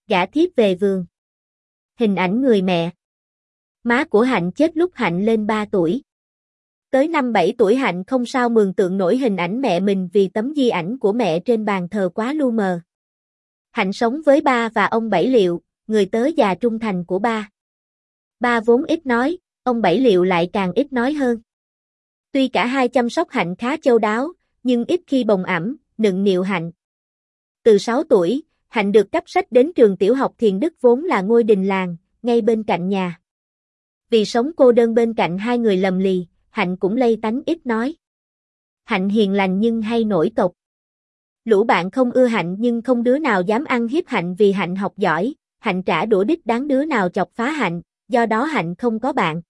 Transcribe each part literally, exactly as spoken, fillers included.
Gả thiếp về vườn. Hình ảnh người mẹ. Má của Hạnh chết lúc Hạnh lên ba tuổi. Tới năm bảy tuổi Hạnh không sao mường tượng nổi hình ảnh mẹ mình vì tấm di ảnh của mẹ trên bàn thờ quá lu mờ. Hạnh sống với ba và ông Bảy Liệu, người tớ già trung thành của ba. Ba vốn ít nói, ông Bảy Liệu lại càng ít nói hơn. Tuy cả hai chăm sóc Hạnh khá chu đáo, nhưng ít khi bồng ẵm, nựng nịu Hạnh. Từ sáu tuổi, Hạnh được cấp sách đến trường tiểu học Thiền Đức vốn là ngôi đình làng, ngay bên cạnh nhà. Vì sống cô đơn bên cạnh hai người lầm lì, Hạnh cũng lây tánh ít nói. Hạnh hiền lành nhưng hay nổi tột. Lũ bạn không ưa Hạnh nhưng không đứa nào dám ăn hiếp Hạnh vì Hạnh học giỏi, Hạnh trả đũa đích đáng đứa nào chọc phá Hạnh, do đó Hạnh không có bạn.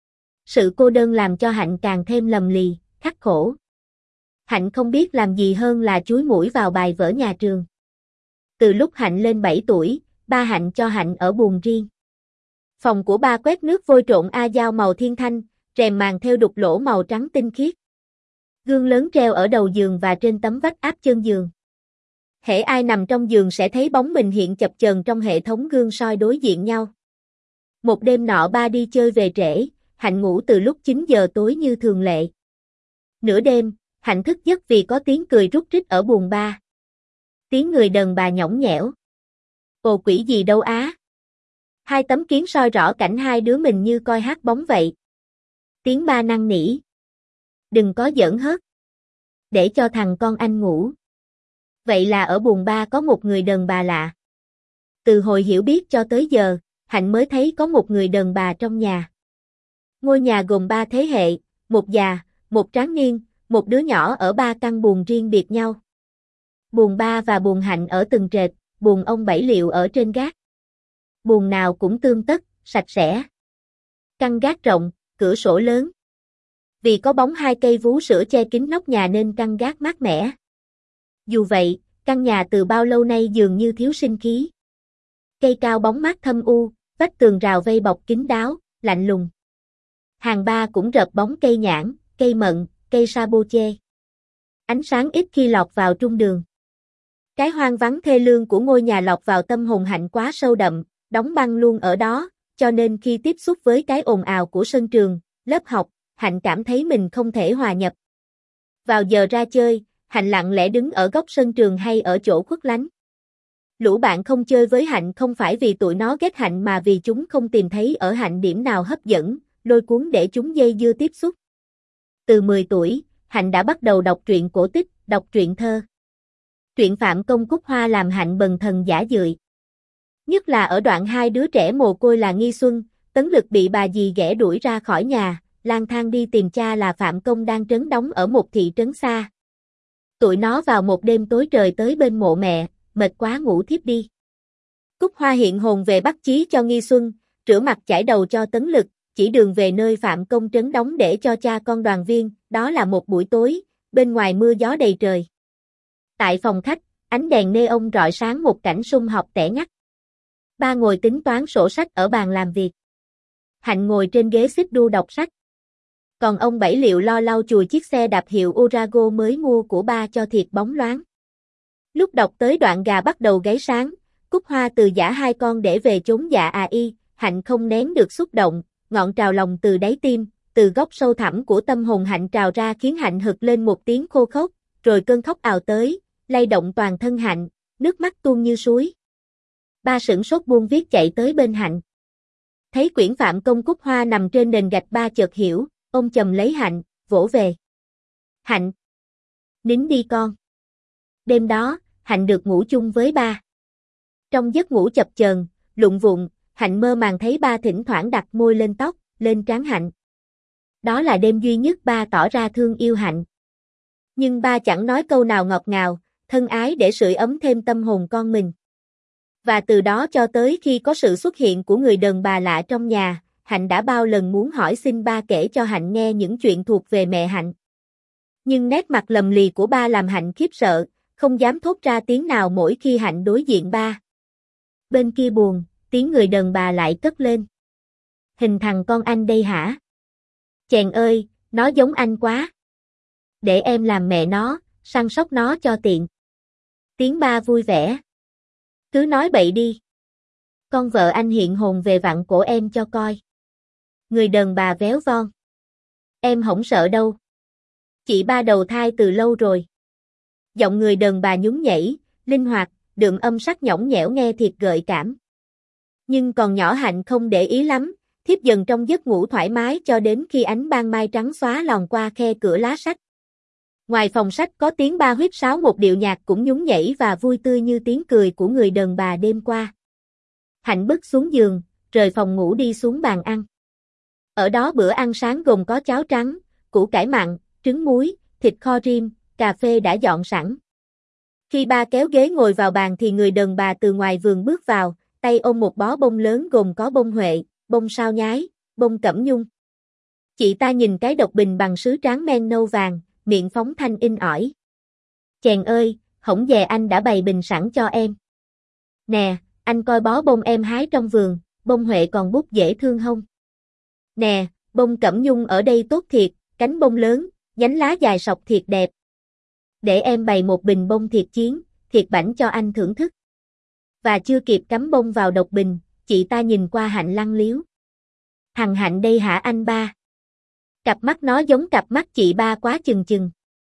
Sự cô đơn làm cho Hạnh càng thêm lầm lì, khắc khổ. Hạnh không biết làm gì hơn là chúi mũi vào bài vở nhà trường. Từ lúc Hạnh lên bảy tuổi, ba Hạnh cho Hạnh ở buồng riêng. Phòng của ba quét nước vôi trộn a dao màu thiên thanh, rèm màn theo đục lỗ màu trắng tinh khiết. Gương lớn treo ở đầu giường và trên tấm vách áp chân giường. Hễ ai nằm trong giường sẽ thấy bóng mình hiện chập chờn trong hệ thống gương soi đối diện nhau. Một đêm nọ ba đi chơi về trễ, Hạnh ngủ từ lúc chín giờ tối như thường lệ. Nửa đêm, Hạnh thức giấc vì có tiếng cười rúc rích ở buồng ba. Tiếng người đàn bà nhõng nhẽo. Ồ quỷ gì đâu á. Hai tấm kiến soi rõ cảnh hai đứa mình như coi hát bóng vậy. Tiếng ba năn nỉ. Đừng có giỡn hớt. Để cho thằng con anh ngủ. Vậy là ở buồng ba có một người đàn bà lạ. Từ hồi hiểu biết cho tới giờ, Hạnh mới thấy có một người đàn bà trong nhà. Ngôi nhà gồm ba thế hệ, một già, một tráng niên, một đứa nhỏ ở ba căn buồng riêng biệt nhau. Buồng ba và buồng Hạnh ở tầng trệt, buồng ông Bảy Liệu ở trên gác. Buồng nào cũng tươm tất, sạch sẽ. Căn gác rộng, cửa sổ lớn. Vì có bóng hai cây vú sữa che kín nóc nhà nên căn gác mát mẻ. Dù vậy, căn nhà từ bao lâu nay dường như thiếu sinh khí. Cây cao bóng mát thâm u, vách tường rào vây bọc kín đáo, lạnh lùng. Hàng ba cũng rợp bóng cây nhãn, cây mận, cây sa bô che. Ánh sáng ít khi lọt vào trung đường. Cái hoang vắng thê lương của ngôi nhà lọt vào tâm hồn Hạnh quá sâu đậm, đóng băng luôn ở đó, cho nên khi tiếp xúc với cái ồn ào của sân trường, lớp học, Hạnh cảm thấy mình không thể hòa nhập. Vào giờ ra chơi, Hạnh lặng lẽ đứng ở góc sân trường hay ở chỗ khuất lánh. Lũ bạn không chơi với Hạnh không phải vì tụi nó ghét Hạnh mà vì chúng không tìm thấy ở Hạnh điểm nào hấp dẫn, lôi cuốn để chúng dây dưa tiếp xúc. Từ mười tuổi, Hạnh đã bắt đầu đọc truyện cổ tích, đọc truyện thơ. Truyện Phạm Công Cúc Hoa làm Hạnh bần thần giả dưỡi. Nhất là ở đoạn hai đứa trẻ mồ côi là Nghi Xuân, Tấn Lực bị bà dì ghẻ đuổi ra khỏi nhà, lang thang đi tìm cha là Phạm Công đang trấn đóng ở một thị trấn xa. Tụi nó vào một đêm tối trời tới bên mộ mẹ, mệt quá ngủ thiếp đi. Cúc Hoa hiện hồn về bắt chí cho Nghi Xuân, rửa mặt chải đầu cho Tấn Lực, chỉ đường về nơi Phạm Công trấn đóng để cho cha con đoàn viên, đó là một buổi tối, bên ngoài mưa gió đầy trời. Tại phòng khách, ánh đèn neon rọi sáng một cảnh sum họp tẻ ngắt. Ba ngồi tính toán sổ sách ở bàn làm việc. Hạnh ngồi trên ghế xích đu đọc sách. Còn ông Bảy Liệu lo lau chùi chiếc xe đạp hiệu Urago mới mua của ba cho thiệt bóng loáng. Lúc đọc tới đoạn gà bắt đầu gáy sáng, Cúc Hoa từ giã hai con để về chốn dạ à y, Hạnh không nén được xúc động, ngọn trào lòng từ đáy tim, từ góc sâu thẳm của tâm hồn Hạnh trào ra khiến Hạnh hực lên một tiếng khô khốc, rồi cơn khóc ào tới, lay động toàn thân Hạnh, nước mắt tuôn như suối. Ba sửng sốt buông viết chạy tới bên Hạnh. Thấy quyển Phạm Công Cúc Hoa nằm trên nền gạch ba chợt hiểu, ôm chầm lấy Hạnh, vỗ về. Hạnh! Nín đi con! Đêm đó, Hạnh được ngủ chung với ba. Trong giấc ngủ chập chờn, lụng vụng, Hạnh mơ màng thấy ba thỉnh thoảng đặt môi lên tóc, lên trán Hạnh. Đó là đêm duy nhất ba tỏ ra thương yêu Hạnh. Nhưng ba chẳng nói câu nào ngọt ngào, thân ái để sưởi ấm thêm tâm hồn con mình. Và từ đó cho tới khi có sự xuất hiện của người đàn bà lạ trong nhà, Hạnh đã bao lần muốn hỏi xin ba kể cho Hạnh nghe những chuyện thuộc về mẹ Hạnh. Nhưng nét mặt lầm lì của ba làm Hạnh khiếp sợ, không dám thốt ra tiếng nào mỗi khi Hạnh đối diện ba. Bên kia buồng, tiếng người đàn bà lại cất lên. Hình thằng con anh đây hả? Chèn ơi, nó giống anh quá. Để em làm mẹ nó, săn sóc nó cho tiện. Tiếng ba vui vẻ. Cứ nói bậy đi. Con vợ anh hiện hồn về vặn cổ em cho coi. Người đàn bà véo von. Em không sợ đâu. Chị ba đầu thai từ lâu rồi. Giọng người đàn bà nhún nhảy, linh hoạt, đượm âm sắc nhõng nhẽo nghe thiệt gợi cảm. Nhưng còn nhỏ Hạnh không để ý lắm, thiếp dần trong giấc ngủ thoải mái cho đến khi ánh ban mai trắng xóa lòn qua khe cửa lá sách. Ngoài phòng sách có tiếng ba huýt sáo, một điệu nhạc cũng nhún nhảy và vui tươi như tiếng cười của người đàn bà đêm qua. Hạnh bước xuống giường, rời phòng ngủ đi xuống bàn ăn. Ở đó bữa ăn sáng gồm có cháo trắng, củ cải mặn, trứng muối, thịt kho rim, cà phê đã dọn sẵn. Khi ba kéo ghế ngồi vào bàn thì người đàn bà từ ngoài vườn bước vào, tay ôm một bó bông lớn gồm có bông huệ, bông sao nhái, bông cẩm nhung. Chị ta nhìn cái độc bình bằng sứ tráng men nâu vàng, miệng phóng thanh in ỏi. Chèn ơi, hổng dè anh đã bày bình sẵn cho em. Nè, anh coi bó bông em hái trong vườn, bông huệ còn bút dễ thương không? Nè, bông cẩm nhung ở đây tốt thiệt, cánh bông lớn, nhánh lá dài sọc thiệt đẹp. Để em bày một bình bông thiệt chiến, thiệt bảnh cho anh thưởng thức. Và chưa kịp cắm bông vào độc bình, chị ta nhìn qua Hạnh lăng liếu. Thằng Hạnh đây hả anh ba? Cặp mắt nó giống cặp mắt chị ba quá chừng chừng.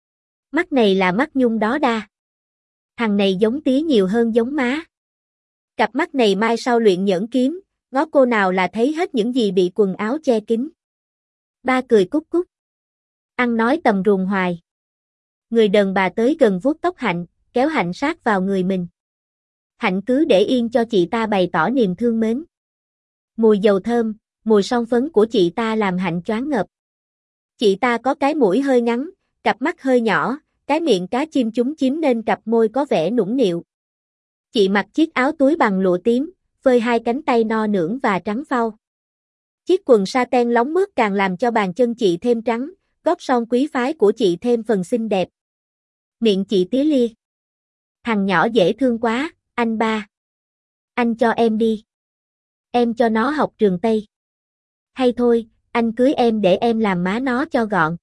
Mắt này là mắt nhung đó đa. Thằng này giống tía nhiều hơn giống má. Cặp mắt này mai sau luyện nhẫn kiếm, ngó cô nào là thấy hết những gì bị quần áo che kín. Ba cười cúc cúc. Ăn nói tầm ruồng hoài. Người đàn bà tới gần vuốt tóc Hạnh, kéo Hạnh sát vào người mình. Hạnh cứ để yên cho chị ta bày tỏ niềm thương mến. Mùi dầu thơm, mùi son phấn của chị ta làm Hạnh choáng ngợp. Chị ta có cái mũi hơi ngắn, cặp mắt hơi nhỏ, cái miệng cá chim chúm chím nên cặp môi có vẻ nũng nịu. Chị mặc chiếc áo túi bằng lụa tím, phơi hai cánh tay no nưởng và trắng phau. Chiếc quần sa ten lóng mướt càng làm cho bàn chân chị thêm trắng, gót son quý phái của chị thêm phần xinh đẹp. Miệng chị tía lia. Thằng nhỏ dễ thương quá, anh ba. Anh cho em đi. Em cho nó học trường Tây. Hay thôi, anh cưới em để em làm má nó cho gọn.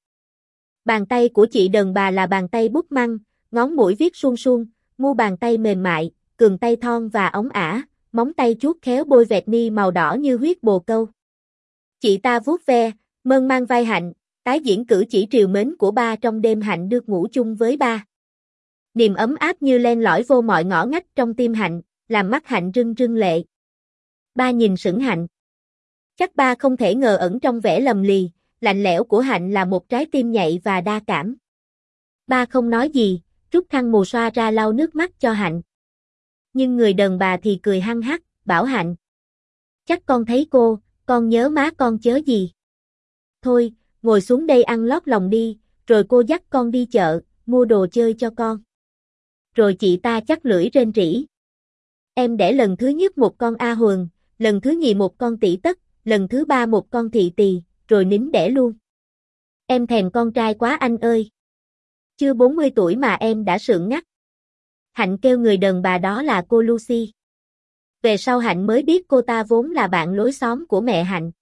Bàn tay của chị đàn bà là bàn tay bút măng, ngón mũi viết suông suông, mu bàn tay mềm mại, cường tay thon và ống ả, móng tay chuốt khéo bôi vẹt ni màu đỏ như huyết bồ câu. Chị ta vuốt ve, mơn man vai Hạnh, tái diễn cử chỉ trìu mến của ba trong đêm Hạnh được ngủ chung với ba. Niềm ấm áp như len lỏi vô mọi ngõ ngách trong tim Hạnh, làm mắt Hạnh rưng rưng lệ. Ba nhìn sững Hạnh. Chắc ba không thể ngờ ẩn trong vẻ lầm lì, lạnh lẽo của Hạnh là một trái tim nhạy và đa cảm. Ba không nói gì, rút khăn mùa xoa ra lau nước mắt cho Hạnh. Nhưng người đàn bà thì cười hăng hắc, bảo Hạnh. Chắc con thấy cô, con nhớ má con chớ gì. Thôi, ngồi xuống đây ăn lót lòng đi, rồi cô dắt con đi chợ, mua đồ chơi cho con. Rồi chị ta chắc lưỡi rên rỉ. Em đẻ lần thứ nhất một con A Huần, lần thứ nhì một con tỷ tất, lần thứ ba một con thị tỳ, rồi nín đẻ luôn. Em thèm con trai quá anh ơi. Chưa bốn mươi tuổi mà em đã sượng ngắt. Hạnh kêu người đàn bà đó là cô Lucy. Về sau Hạnh mới biết cô ta vốn là bạn lối xóm của mẹ Hạnh.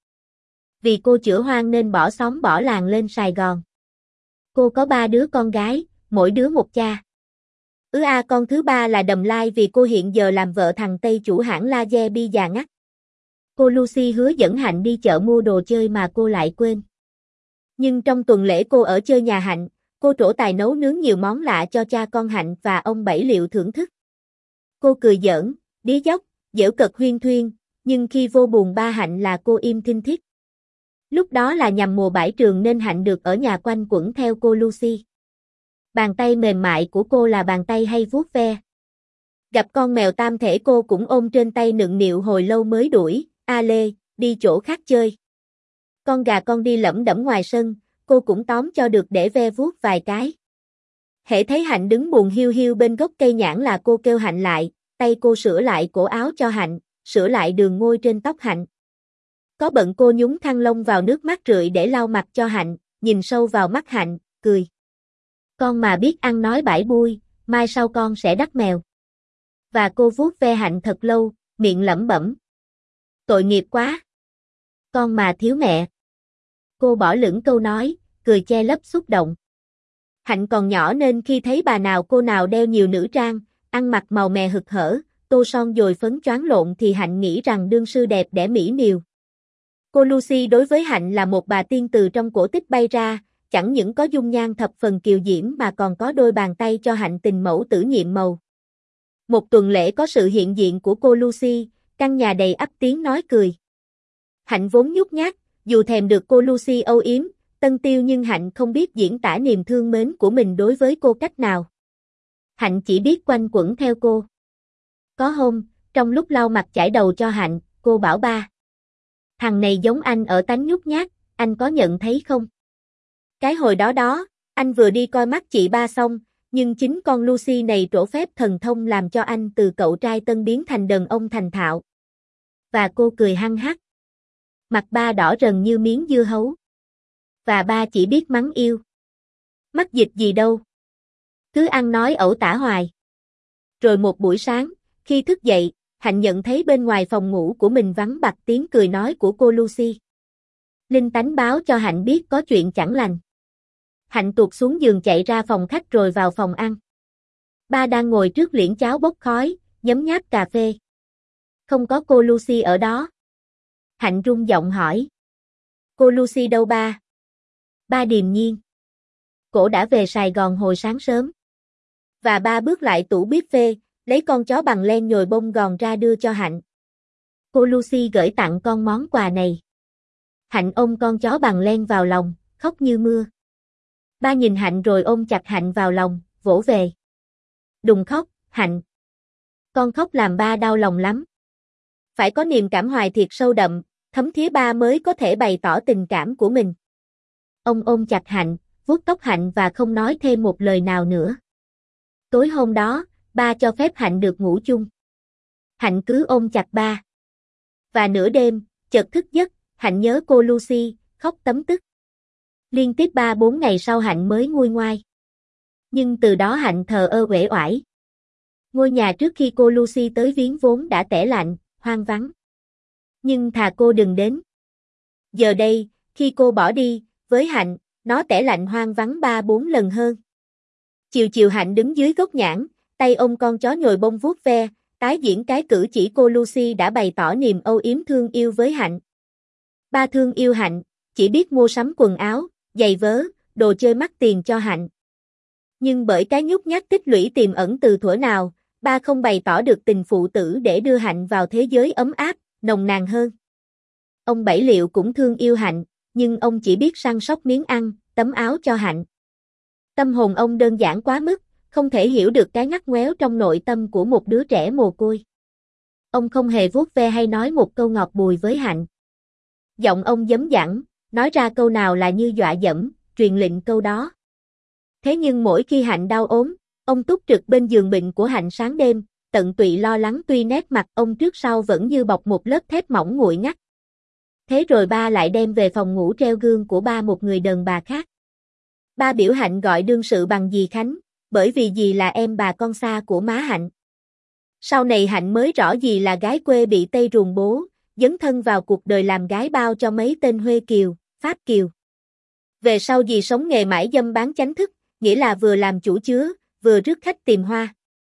Vì cô chữa hoang nên bỏ xóm bỏ làng lên Sài Gòn. Cô có ba đứa con gái, mỗi đứa một cha. Ứ a con thứ ba là Đầm Lai vì cô hiện giờ làm vợ thằng Tây chủ hãng laser bi già ngắt. Cô Lucy hứa dẫn Hạnh đi chợ mua đồ chơi mà cô lại quên. Nhưng trong tuần lễ cô ở chơi nhà Hạnh, cô trổ tài nấu nướng nhiều món lạ cho cha con Hạnh và ông Bảy Liệu thưởng thức. Cô cười giỡn, đí dóc, giễu cợt huyên thuyên, nhưng khi vô buồn ba Hạnh là cô im thinh thiết. Lúc đó là nhằm mùa bãi trường nên Hạnh được ở nhà quanh quẩn theo cô Lucy. Bàn tay mềm mại của cô là bàn tay hay vuốt ve. Gặp con mèo tam thể cô cũng ôm trên tay nựng nịu hồi lâu mới đuổi, a lê, đi chỗ khác chơi. Con gà con đi lẩm đẩm ngoài sân, cô cũng tóm cho được để ve vuốt vài cái. Hễ thấy Hạnh đứng buồn hiu hiu bên gốc cây nhãn là cô kêu Hạnh lại, tay cô sửa lại cổ áo cho Hạnh, sửa lại đường ngôi trên tóc Hạnh. Có bận cô nhúng khăn lông vào nước mát rượi để lau mặt cho Hạnh, nhìn sâu vào mắt Hạnh, cười. Con mà biết ăn nói bãi bui, mai sau con sẽ đắt mèo. Và cô vuốt ve Hạnh thật lâu, miệng lẩm bẩm. Tội nghiệp quá. Con mà thiếu mẹ. Cô bỏ lửng câu nói, cười che lấp xúc động. Hạnh còn nhỏ nên khi thấy bà nào cô nào đeo nhiều nữ trang, ăn mặc màu mè hực hở, tô son dồi phấn choáng lộn thì Hạnh nghĩ rằng đương sư đẹp đẽ mỹ miều. Cô Lucy đối với Hạnh là một bà tiên từ trong cổ tích bay ra, chẳng những có dung nhan thập phần kiều diễm mà còn có đôi bàn tay cho Hạnh tình mẫu tử nhiệm màu. Một tuần lễ có sự hiện diện của cô Lucy, căn nhà đầy ắp tiếng nói cười. Hạnh vốn nhút nhát, dù thèm được cô Lucy âu yếm, tân tiêu nhưng Hạnh không biết diễn tả niềm thương mến của mình đối với cô cách nào. Hạnh chỉ biết quanh quẩn theo cô. Có hôm, trong lúc lau mặt chải đầu cho Hạnh, cô bảo ba: "Thằng này giống anh ở tánh nhút nhát, anh có nhận thấy không?" Cái hồi đó đó, anh vừa đi coi mắt chị ba xong, nhưng chính con Lucy này trổ phép thần thông làm cho anh từ cậu trai tân biến thành đàn ông thành thạo. Và cô cười hăng hắc. Mặt ba đỏ rần như miếng dưa hấu. Và ba chỉ biết mắng yêu. Mắc dịch gì đâu. Cứ ăn nói ẩu tả hoài. Rồi một buổi sáng, khi thức dậy, Hạnh nhận thấy bên ngoài phòng ngủ của mình vắng bặt tiếng cười nói của cô Lucy. Linh tánh báo cho Hạnh biết có chuyện chẳng lành. Hạnh tuột xuống giường chạy ra phòng khách rồi vào phòng ăn. Ba đang ngồi trước liễn cháo bốc khói, nhấm nháp cà phê. Không có cô Lucy ở đó. Hạnh run giọng hỏi. Cô Lucy đâu ba? Ba điềm nhiên. Cổ đã về Sài Gòn hồi sáng sớm. Và ba bước lại tủ bếp phê, lấy con chó bằng len nhồi bông gòn ra đưa cho Hạnh. Cô Lucy gửi tặng con món quà này. Hạnh ôm con chó bằng len vào lòng, khóc như mưa. Ba nhìn Hạnh rồi ôm chặt Hạnh vào lòng, vỗ về. Đừng khóc, Hạnh. Con khóc làm ba đau lòng lắm. Phải có niềm cảm hoài thiệt sâu đậm, thấm thía ba mới có thể bày tỏ tình cảm của mình. Ông ôm chặt Hạnh, vuốt tóc Hạnh và không nói thêm một lời nào nữa. Tối hôm đó, ba cho phép Hạnh được ngủ chung. Hạnh cứ ôm chặt ba. Và nửa đêm, chợt thức giấc, Hạnh nhớ cô Lucy, khóc tấm tức. Liên tiếp ba bốn ngày sau Hạnh mới nguôi ngoai. Nhưng từ đó Hạnh thờ ơ uể oải. Ngôi nhà trước khi cô Lucy tới viếng vốn đã tẻ lạnh, hoang vắng. Nhưng thà cô đừng đến. Giờ đây, khi cô bỏ đi, với Hạnh, nó tẻ lạnh hoang vắng ba bốn lần hơn. Chiều chiều Hạnh đứng dưới gốc nhãn, tay ôm con chó nhồi bông vuốt ve, tái diễn cái cử chỉ cô Lucy đã bày tỏ niềm âu yếm thương yêu với Hạnh. Ba thương yêu Hạnh, chỉ biết mua sắm quần áo, giày vớ, đồ chơi mắc tiền cho Hạnh. Nhưng bởi cái nhút nhát tích lũy tiềm ẩn từ thuở nào, ba không bày tỏ được tình phụ tử để đưa Hạnh vào thế giới ấm áp, nồng nàn hơn. Ông Bảy Liệu cũng thương yêu Hạnh, nhưng ông chỉ biết săn sóc miếng ăn, tấm áo cho Hạnh. Tâm hồn ông đơn giản quá mức, không thể hiểu được cái ngắt ngoéo trong nội tâm của một đứa trẻ mồ côi. Ông không hề vuốt ve hay nói một câu ngọt bùi với Hạnh. Giọng ông dấm dẳng, nói ra câu nào là như dọa dẫm, truyền lệnh câu đó. Thế nhưng mỗi khi Hạnh đau ốm, ông túc trực bên giường bệnh của Hạnh sáng đêm, tận tụy lo lắng tuy nét mặt ông trước sau vẫn như bọc một lớp thép mỏng nguội ngắt. Thế rồi ba lại đem về phòng ngủ treo gương của ba một người đàn bà khác. Ba biểu Hạnh gọi đương sự bằng dì Khánh, bởi vì dì là em bà con xa của má Hạnh. Sau này Hạnh mới rõ dì là gái quê bị Tây ruồng bố, dấn thân vào cuộc đời làm gái bao cho mấy tên Huê Kiều, Pháp Kiều. Về sau dì sống nghề mãi dâm bán chánh thức, nghĩa là vừa làm chủ chứa, vừa rước khách tìm hoa.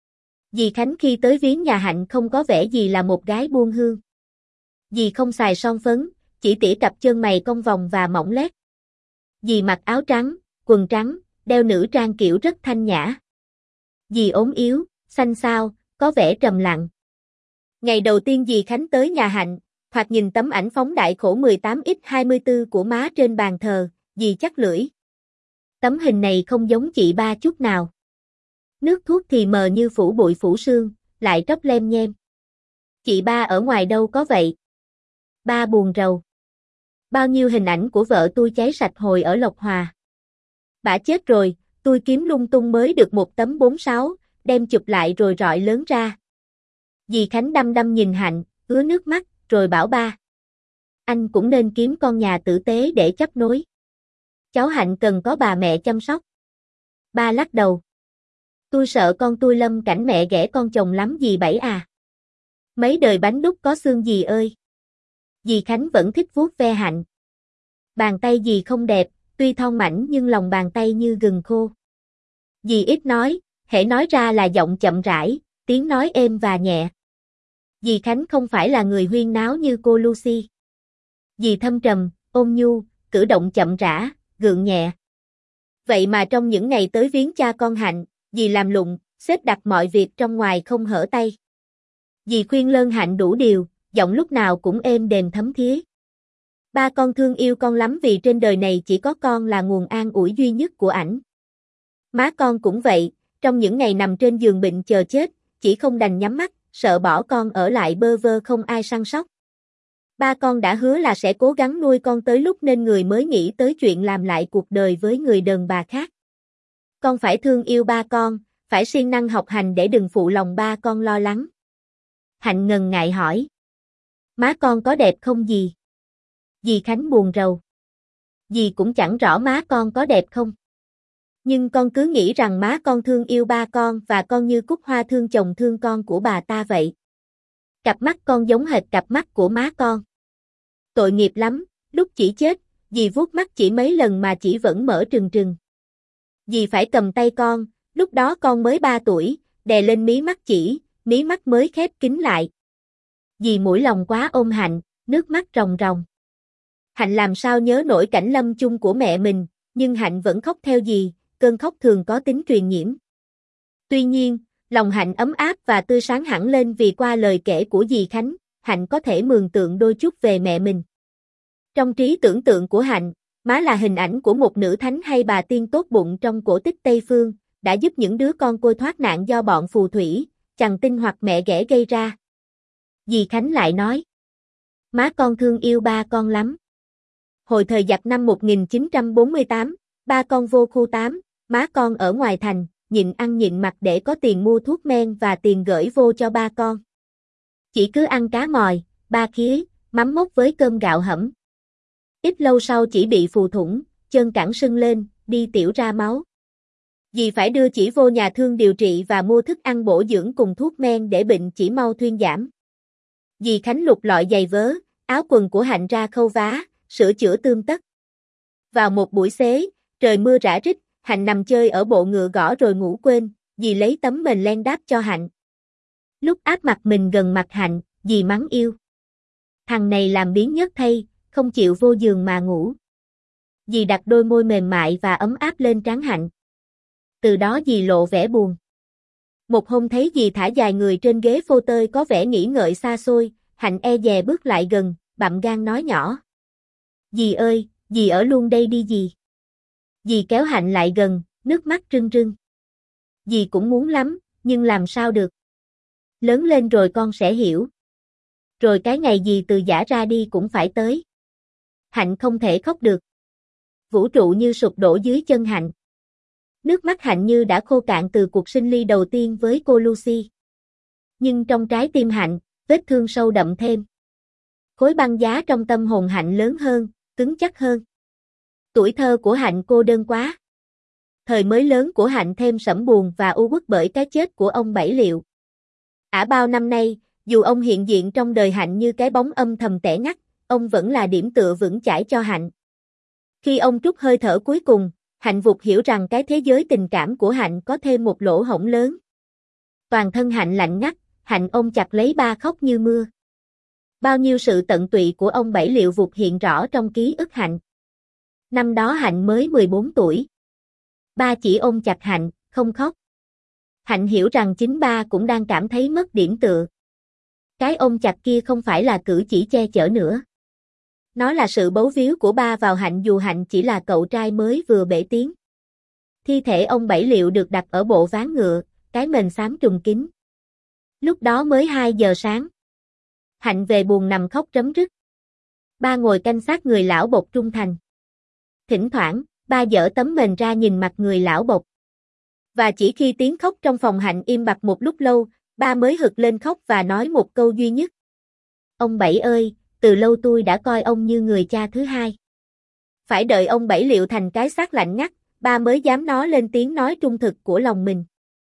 Dì Khánh khi tới viếng nhà Hạnh không có vẻ gì là một gái buôn hương. Dì không xài son phấn, chỉ tỉa cặp chân mày cong vòng và mỏng lét. Dì mặc áo trắng, quần trắng, đeo nữ trang kiểu rất thanh nhã. Dì ốm yếu, xanh xao, có vẻ trầm lặng. Ngày đầu tiên dì Khánh tới nhà Hạnh, hoặc nhìn tấm ảnh phóng đại khổ mười tám nhân hai mươi tư của má trên bàn thờ, dì chắc lưỡi. Tấm hình này không giống chị ba chút nào. Nước thuốc thì mờ như phủ bụi phủ sương, lại tróc lem nhem. Chị ba ở ngoài đâu có vậy? Ba buồn rầu. Bao nhiêu hình ảnh của vợ tôi cháy sạch hồi ở Lộc Hòa. Bả chết rồi, tôi kiếm lung tung mới được một tấm bốn sáu, đem chụp lại rồi rọi lớn ra. Dì Khánh đăm đăm nhìn Hạnh, ứa nước mắt, rồi bảo ba. Anh cũng nên kiếm con nhà tử tế để chấp nối. Cháu Hạnh cần có bà mẹ chăm sóc. Ba lắc đầu. Tôi sợ con tôi lâm cảnh mẹ ghẻ con chồng lắm dì Bảy à. Mấy đời bánh đúc có xương dì ơi. Dì Khánh vẫn thích vuốt ve Hạnh. Bàn tay dì không đẹp, tuy thon mảnh nhưng lòng bàn tay như gừng khô. Dì ít nói, hễ nói ra là giọng chậm rãi, tiếng nói êm và nhẹ. Dì Khánh không phải là người huyên náo như cô Lucy. Dì thâm trầm, ôn nhu, cử động chậm rãi, gượng nhẹ. Vậy mà trong những ngày tới viếng cha con Hạnh, dì làm lụng, xếp đặt mọi việc trong ngoài không hở tay. Dì khuyên lơn Hạnh đủ điều, giọng lúc nào cũng êm đềm thấm thía. Ba con thương yêu con lắm vì trên đời này chỉ có con là nguồn an ủi duy nhất của ảnh. Má con cũng vậy, trong những ngày nằm trên giường bệnh chờ chết, chỉ không đành nhắm mắt, sợ bỏ con ở lại bơ vơ không ai săn sóc. Ba con đã hứa là sẽ cố gắng nuôi con tới lúc nên người mới nghĩ tới chuyện làm lại cuộc đời với người đàn bà khác. Con phải thương yêu ba con, phải siêng năng học hành để đừng phụ lòng ba con lo lắng. Hạnh ngần ngại hỏi. Má con có đẹp không dì? Dì Khánh buồn rầu. Dì cũng chẳng rõ má con có đẹp không. Nhưng con cứ nghĩ rằng má con thương yêu ba con và con như cúc hoa thương chồng thương con của bà ta vậy. Cặp mắt con giống hệt cặp mắt của má con. Tội nghiệp lắm, lúc chỉ chết, dì vuốt mắt chỉ mấy lần mà chỉ vẫn mở trừng trừng. Dì phải cầm tay con, lúc đó con mới ba tuổi, đè lên mí mắt chỉ, mí mắt mới khép kín lại. Dì mũi lòng quá ôm Hạnh, nước mắt ròng ròng. Hạnh làm sao nhớ nổi cảnh lâm chung của mẹ mình, nhưng Hạnh vẫn khóc theo dì, cơn khóc thường có tính truyền nhiễm. Tuy nhiên, lòng Hạnh ấm áp và tươi sáng hẳn lên vì qua lời kể của dì Khánh, Hạnh có thể mường tượng đôi chút về mẹ mình. Trong trí tưởng tượng của Hạnh, má là hình ảnh của một nữ thánh hay bà tiên tốt bụng trong cổ tích Tây Phương, đã giúp những đứa con côi thoát nạn do bọn phù thủy, chằn tinh hoặc mẹ ghẻ gây ra. Dì Khánh lại nói, má con thương yêu ba con lắm. Hồi thời giặc năm một nghìn chín trăm bốn mươi tám, ba con vô khu tám, má con ở ngoài thành, nhịn ăn nhịn mặc để có tiền mua thuốc men và tiền gửi vô cho ba con. Chỉ cứ ăn cá mòi, ba khía, mắm mốc với cơm gạo hẩm. Ít lâu sau chỉ bị phù thủng, chân cẳng sưng lên, đi tiểu ra máu. Dì phải đưa chỉ vô nhà thương điều trị và mua thức ăn bổ dưỡng cùng thuốc men để bệnh chỉ mau thuyên giảm. Dì Khánh lục lọi giày vớ, áo quần của Hạnh ra khâu vá, sửa chữa tươm tất. Vào một buổi xế, trời mưa rã rít, Hạnh nằm chơi ở bộ ngựa gõ rồi ngủ quên, dì lấy tấm mền len đáp cho Hạnh. Lúc áp mặt mình gần mặt Hạnh, dì mắng yêu. Thằng này làm biếng nhất thay, không chịu vô giường mà ngủ. Dì đặt đôi môi mềm mại và ấm áp lên trán Hạnh. Từ đó dì lộ vẻ buồn. Một hôm thấy dì thả dài người trên ghế phô tơi có vẻ nghĩ ngợi xa xôi, Hạnh e dè bước lại gần, bặm gan nói nhỏ. Dì ơi, dì ở luôn đây đi dì. Dì kéo Hạnh lại gần, nước mắt rưng rưng. Dì cũng muốn lắm, nhưng làm sao được. Lớn lên rồi con sẽ hiểu. Rồi cái ngày dì từ giã ra đi cũng phải tới. Hạnh không thể khóc được. Vũ trụ như sụp đổ dưới chân Hạnh. Nước mắt Hạnh như đã khô cạn từ cuộc sinh ly đầu tiên với cô Lucy. Nhưng trong trái tim Hạnh, vết thương sâu đậm thêm. Khối băng giá trong tâm hồn Hạnh lớn hơn, cứng chắc hơn. Tuổi thơ của Hạnh cô đơn quá. Thời mới lớn của Hạnh thêm sẫm buồn và u uất bởi cái chết của ông Bảy Liệu. Ả bao năm nay, dù ông hiện diện trong đời Hạnh như cái bóng âm thầm tẻ ngắt, ông vẫn là điểm tựa vững chãi cho Hạnh. Khi ông trút hơi thở cuối cùng, Hạnh vụt hiểu rằng cái thế giới tình cảm của Hạnh có thêm một lỗ hổng lớn. Toàn thân Hạnh lạnh ngắt, Hạnh ôm chặt lấy ba khóc như mưa. Bao nhiêu sự tận tụy của ông Bảy Liệu vụt hiện rõ trong ký ức Hạnh. Năm đó Hạnh mới mười bốn tuổi. Ba chỉ ôm chặt Hạnh, không khóc. Hạnh hiểu rằng chính ba cũng đang cảm thấy mất điểm tựa. Cái ôm chặt kia không phải là cử chỉ che chở nữa. Nó là sự bấu víu của ba vào Hạnh dù Hạnh chỉ là cậu trai mới vừa bể tiếng. Thi thể ông Bảy Liệu được đặt ở bộ ván ngựa, cái mền xám trùng kín. Lúc đó mới hai giờ sáng. Hạnh về buồn nằm khóc rấm rứt. Ba ngồi canh sát người lão bộc trung thành. Thỉnh thoảng, ba dở tấm mền ra nhìn mặt người lão bộc. Và chỉ khi tiếng khóc trong phòng Hạnh im bặt một lúc lâu, ba mới hực lên khóc và nói một câu duy nhất. Ông Bảy ơi, từ lâu tôi đã coi ông như người cha thứ hai. Phải đợi ông Bảy Liệu thành cái xác lạnh ngắt, ba mới dám nói lên tiếng nói trung thực của lòng mình.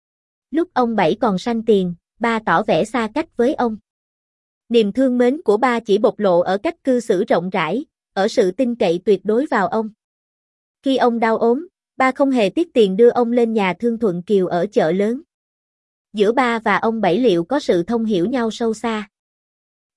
Lúc ông Bảy còn sanh tiền, ba tỏ vẻ xa cách với ông. Niềm thương mến của ba chỉ bộc lộ ở cách cư xử rộng rãi, ở sự tin cậy tuyệt đối vào ông. Khi ông đau ốm, ba không hề tiếc tiền đưa ông lên nhà thương Thuận Kiều ở chợ lớn. Giữa ba và ông Bảy Liệu có sự thông hiểu nhau sâu xa.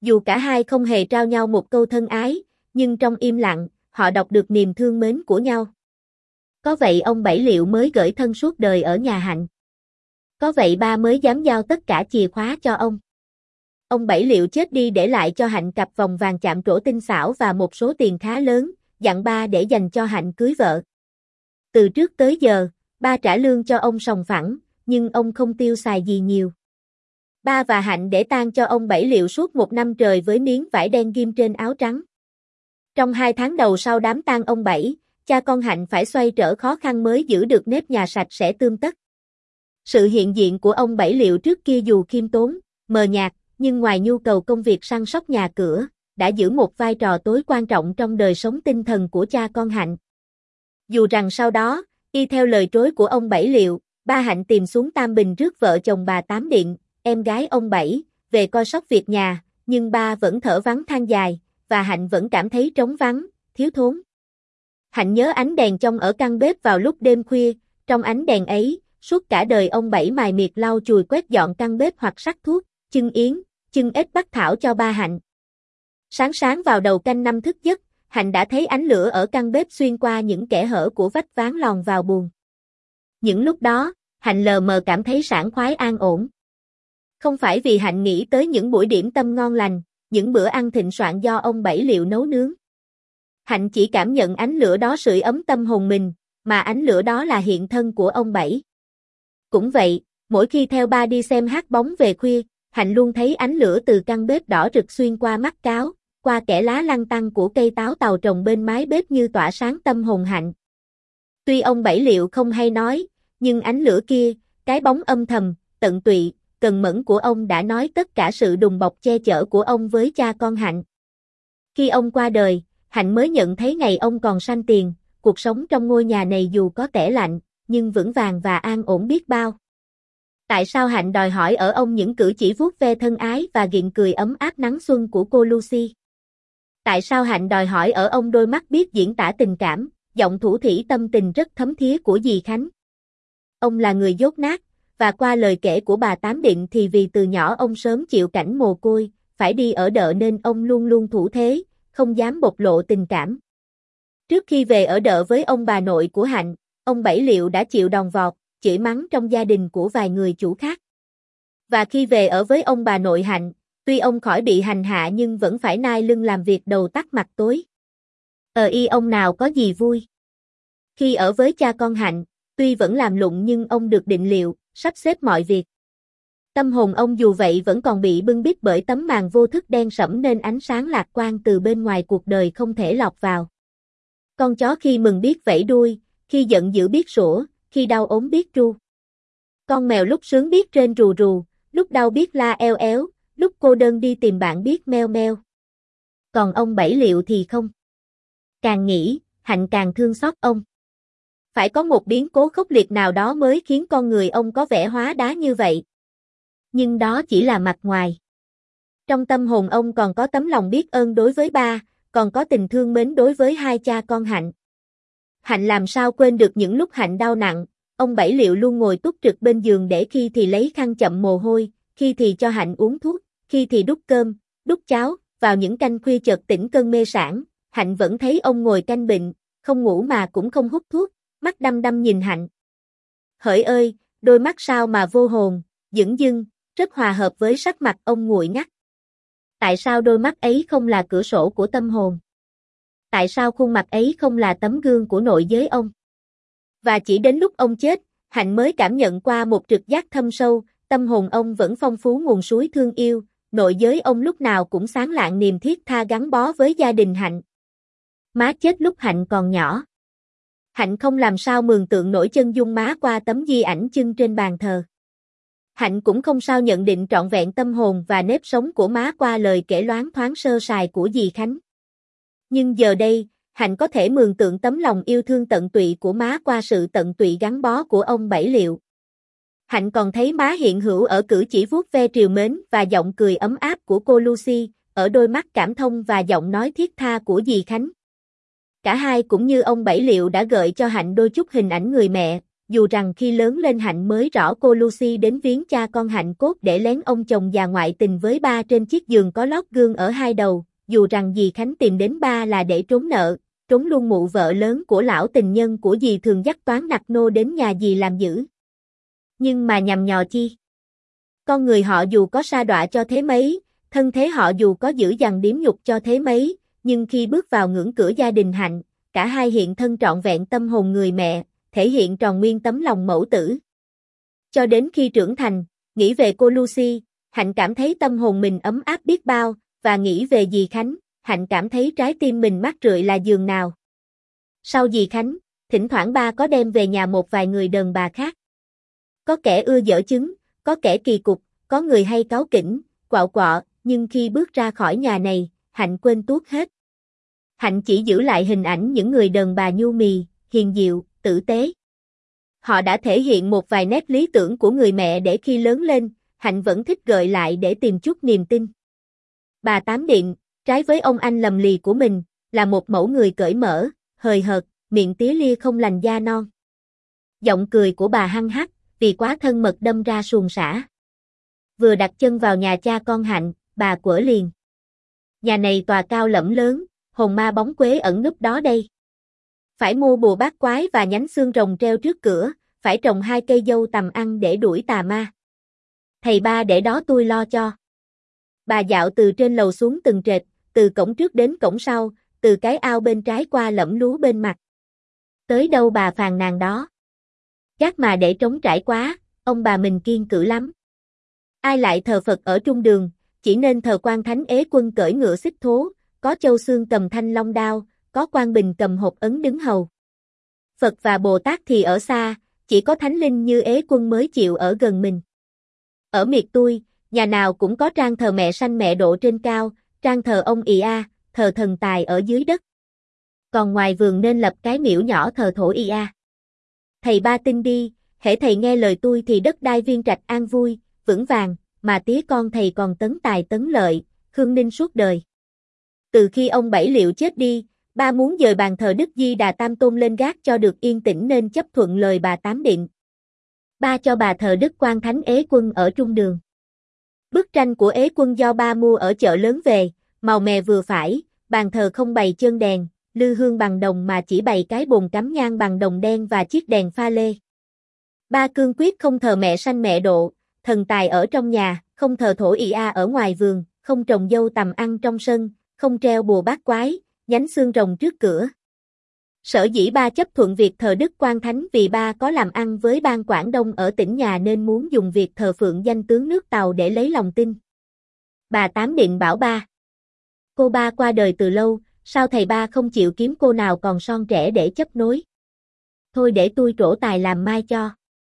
Dù cả hai không hề trao nhau một câu thân ái, nhưng trong im lặng, họ đọc được niềm thương mến của nhau. Có vậy ông Bảy Liệu mới gởi thân suốt đời ở nhà Hạnh. Có vậy ba mới dám giao tất cả chìa khóa cho ông. Ông Bảy Liệu chết đi để lại cho Hạnh cặp vòng vàng chạm trổ tinh xảo và một số tiền khá lớn, dặn ba để dành cho Hạnh cưới vợ. Từ trước tới giờ, ba trả lương cho ông sòng phẳng, nhưng ông không tiêu xài gì nhiều. Ba và Hạnh để tang cho ông Bảy Liệu suốt một năm trời với miếng vải đen ghim trên áo trắng. Trong hai tháng đầu sau đám tang ông Bảy, cha con Hạnh phải xoay trở khó khăn mới giữ được nếp nhà sạch sẽ tươm tất. Sự hiện diện của ông Bảy Liệu trước kia dù khiêm tốn, mờ nhạt, nhưng ngoài nhu cầu công việc săn sóc nhà cửa, đã giữ một vai trò tối quan trọng trong đời sống tinh thần của cha con Hạnh. Dù rằng sau đó, y theo lời trối của ông Bảy Liệu, ba Hạnh tìm xuống Tam Bình rước vợ chồng bà Tám Điện, em gái ông Bảy, về coi sóc việc nhà, nhưng ba vẫn thở vắng than dài, và Hạnh vẫn cảm thấy trống vắng, thiếu thốn. Hạnh nhớ ánh đèn trong ở căn bếp vào lúc đêm khuya, trong ánh đèn ấy, suốt cả đời ông Bảy mài miệt lau chùi quét dọn căn bếp hoặc sắc thuốc, chưng yến, chưng ếch bắc thảo cho ba Hạnh. Sáng sáng vào đầu canh năm thức giấc, Hạnh đã thấy ánh lửa ở căn bếp xuyên qua những kẽ hở của vách ván lòn vào buồng. Những lúc đó, Hạnh lờ mờ cảm thấy sảng khoái an ổn. Không phải vì Hạnh nghĩ tới những buổi điểm tâm ngon lành, những bữa ăn thịnh soạn do ông Bảy Liệu nấu nướng. Hạnh chỉ cảm nhận ánh lửa đó sưởi ấm tâm hồn mình, mà ánh lửa đó là hiện thân của ông Bảy. Cũng vậy, mỗi khi theo ba đi xem hát bóng về khuya, Hạnh luôn thấy ánh lửa từ căn bếp đỏ rực xuyên qua mắt cáo, qua kẽ lá lăng tăng của cây táo tàu trồng bên mái bếp như tỏa sáng tâm hồn Hạnh. Tuy ông Bảy Liệu không hay nói, nhưng ánh lửa kia, cái bóng âm thầm, tận tụy, cần mẫn của ông đã nói tất cả sự đùm bọc che chở của ông với cha con Hạnh. Khi ông qua đời, Hạnh mới nhận thấy ngày ông còn sanh tiền, cuộc sống trong ngôi nhà này dù có tẻ lạnh, nhưng vững vàng và an ổn biết bao. Tại sao Hạnh đòi hỏi ở ông những cử chỉ vuốt ve thân ái và gượng cười ấm áp nắng xuân của cô Lucy? Tại sao Hạnh đòi hỏi ở ông đôi mắt biết diễn tả tình cảm, giọng thủ thỉ tâm tình rất thấm thía của dì Khánh? Ông là người dốt nát, và qua lời kể của bà Tám Điện thì vì từ nhỏ ông sớm chịu cảnh mồ côi, phải đi ở đợ nên ông luôn luôn thủ thế, không dám bộc lộ tình cảm. Trước khi về ở đợ với ông bà nội của Hạnh, ông Bảy Liệu đã chịu đòn vọt, chửi mắng trong gia đình của vài người chủ khác. Và khi về ở với ông bà nội Hạnh, tuy ông khỏi bị hành hạ nhưng vẫn phải nai lưng làm việc đầu tắt mặt tối. Ờ y ông nào có gì vui. Khi ở với cha con Hạnh, tuy vẫn làm lụng nhưng ông được định liệu, sắp xếp mọi việc. Tâm hồn ông dù vậy vẫn còn bị bưng bít bởi tấm màn vô thức đen sẫm nên ánh sáng lạc quan từ bên ngoài cuộc đời không thể lọt vào. Con chó khi mừng biết vẫy đuôi, khi giận dữ biết sủa, khi đau ốm biết tru. Con mèo lúc sướng biết rên rù rù, lúc đau biết la eo éo, lúc cô đơn đi tìm bạn biết meo meo. Còn ông Bảy Liệu thì không. Càng nghĩ, Hạnh càng thương xót ông. Phải có một biến cố khốc liệt nào đó mới khiến con người ông có vẻ hóa đá như vậy. Nhưng đó chỉ là mặt ngoài. Trong tâm hồn ông còn có tấm lòng biết ơn đối với ba, còn có tình thương mến đối với hai cha con Hạnh. Hạnh làm sao quên được những lúc Hạnh đau nặng, ông Bảy Liệu luôn ngồi túc trực bên giường để khi thì lấy khăn chậm mồ hôi, khi thì cho Hạnh uống thuốc, khi thì đút cơm, đút cháo, vào những canh khuya chợt tỉnh cơn mê sảng, Hạnh vẫn thấy ông ngồi canh bệnh, không ngủ mà cũng không hút thuốc, mắt đăm đăm nhìn Hạnh. Hỡi ơi, đôi mắt sao mà vô hồn, dửng dưng, rất hòa hợp với sắc mặt ông nguội ngắt. Tại sao đôi mắt ấy không là cửa sổ của tâm hồn? Tại sao khuôn mặt ấy không là tấm gương của nội giới ông? Và chỉ đến lúc ông chết, Hạnh mới cảm nhận qua một trực giác thâm sâu, tâm hồn ông vẫn phong phú nguồn suối thương yêu, nội giới ông lúc nào cũng sáng lạng niềm thiết tha gắn bó với gia đình Hạnh. Má chết lúc Hạnh còn nhỏ. Hạnh không làm sao mường tượng nổi chân dung má qua tấm di ảnh trưng trên bàn thờ. Hạnh cũng không sao nhận định trọn vẹn tâm hồn và nếp sống của má qua lời kể loáng thoáng sơ sài của dì Khánh. Nhưng giờ đây, Hạnh có thể mường tượng tấm lòng yêu thương tận tụy của má qua sự tận tụy gắn bó của ông Bảy Liệu. Hạnh còn thấy má hiện hữu ở cử chỉ vuốt ve trìu mến và giọng cười ấm áp của cô Lucy, ở đôi mắt cảm thông và giọng nói thiết tha của dì Khánh. Cả hai cũng như ông Bảy Liệu đã gợi cho Hạnh đôi chút hình ảnh người mẹ, dù rằng khi lớn lên Hạnh mới rõ cô Lucy đến viếng cha con Hạnh cốt để lén ông chồng già ngoại tình với ba trên chiếc giường có lót gương ở hai đầu, dù rằng dì Khánh tìm đến ba là để trốn nợ, trốn luôn mụ vợ lớn của lão tình nhân của dì thường dắt toán nặc nô đến nhà dì làm dữ. Nhưng mà nhằm nhò chi? Con người họ dù có sa đọa cho thế mấy, thân thế họ dù có giữ dằn điếm nhục cho thế mấy, nhưng khi bước vào ngưỡng cửa gia đình Hạnh, cả hai hiện thân trọn vẹn tâm hồn người mẹ, thể hiện tròn nguyên tấm lòng mẫu tử. Cho đến khi trưởng thành, nghĩ về cô Lucy, Hạnh cảm thấy tâm hồn mình ấm áp biết bao, và nghĩ về dì Khánh, Hạnh cảm thấy trái tim mình mát rượi là giường nào. Sau dì Khánh, thỉnh thoảng ba có đem về nhà một vài người đàn bà khác. Có kẻ ưa dở chứng, có kẻ kỳ cục, có người hay cáu kỉnh, quạo quọ, nhưng khi bước ra khỏi nhà này, Hạnh quên tuốt hết. Hạnh chỉ giữ lại hình ảnh những người đàn bà nhu mì, hiền diệu, tử tế. Họ đã thể hiện một vài nét lý tưởng của người mẹ để khi lớn lên, Hạnh vẫn thích gợi lại để tìm chút niềm tin. Bà Tám Điện, trái với ông anh lầm lì của mình, là một mẫu người cởi mở, hời hợt, miệng tía lia không lành da non. Giọng cười của bà hăng hắc, vì quá thân mật đâm ra suồng sã. Vừa đặt chân vào nhà cha con Hạnh, bà quở liền. Nhà này tòa cao lẫm lớn, hồn ma bóng quế ẩn núp đó đây. Phải mua bùa bát quái và nhánh xương rồng treo trước cửa, phải trồng hai cây dâu tằm ăn để đuổi tà ma. Thầy ba để đó tôi lo cho. Bà dạo từ trên lầu xuống từng trệt, từ cổng trước đến cổng sau, từ cái ao bên trái qua lẫm lúa bên mặt. Tới đâu bà phàn nàn đó. Gác mà để trống trải quá, ông bà mình kiêng cữ lắm. Ai lại thờ Phật ở trung đường, chỉ nên thờ Quan Thánh Ế Quân cởi ngựa xích thố, có Châu Xương cầm thanh long đao, có Quan Bình cầm hộp ấn đứng hầu. Phật và Bồ Tát thì ở xa, chỉ có thánh linh như Ế Quân mới chịu ở gần mình. Ở miệt tôi, nhà nào cũng có trang thờ mẹ sanh mẹ độ trên cao, trang thờ ông ì a, thờ thần tài ở dưới đất. Còn ngoài vườn nên lập cái miễu nhỏ thờ thổ ì a. Thầy ba tin đi, hễ thầy nghe lời tôi thì đất đai Viên Trạch an vui, vững vàng, mà tía con thầy còn tấn tài tấn lợi, hương ninh suốt đời. Từ khi ông Bảy Liệu chết đi, ba muốn dời bàn thờ Đức Di Đà Tam Tôn lên gác cho được yên tĩnh nên chấp thuận lời bà Tám Điện. Ba cho bà thờ Đức Quan Thánh Ế Quân ở trung đường. Bức tranh của Ế Quân do ba mua ở chợ lớn về, màu mè vừa phải, bàn thờ không bày chân đèn, lư hương bằng đồng mà chỉ bày cái bồn cắm nhang bằng đồng đen và chiếc đèn pha lê. Ba cương quyết không thờ mẹ sanh mẹ độ, thần tài ở trong nhà, không thờ thổ ì a ở ngoài vườn, không trồng dâu tằm ăn trong sân, không treo bùa bát quái, nhánh xương rồng trước cửa. Sở dĩ ba chấp thuận việc thờ Đức Quan Thánh vì ba có làm ăn với ban Quảng Đông ở tỉnh nhà nên muốn dùng việc thờ phượng danh tướng nước Tàu để lấy lòng tin. Bà Tám Điện bảo ba. Cô ba qua đời từ lâu, sao thầy ba không chịu kiếm cô nào còn son trẻ để chấp nối? Thôi để tôi trổ tài làm mai cho.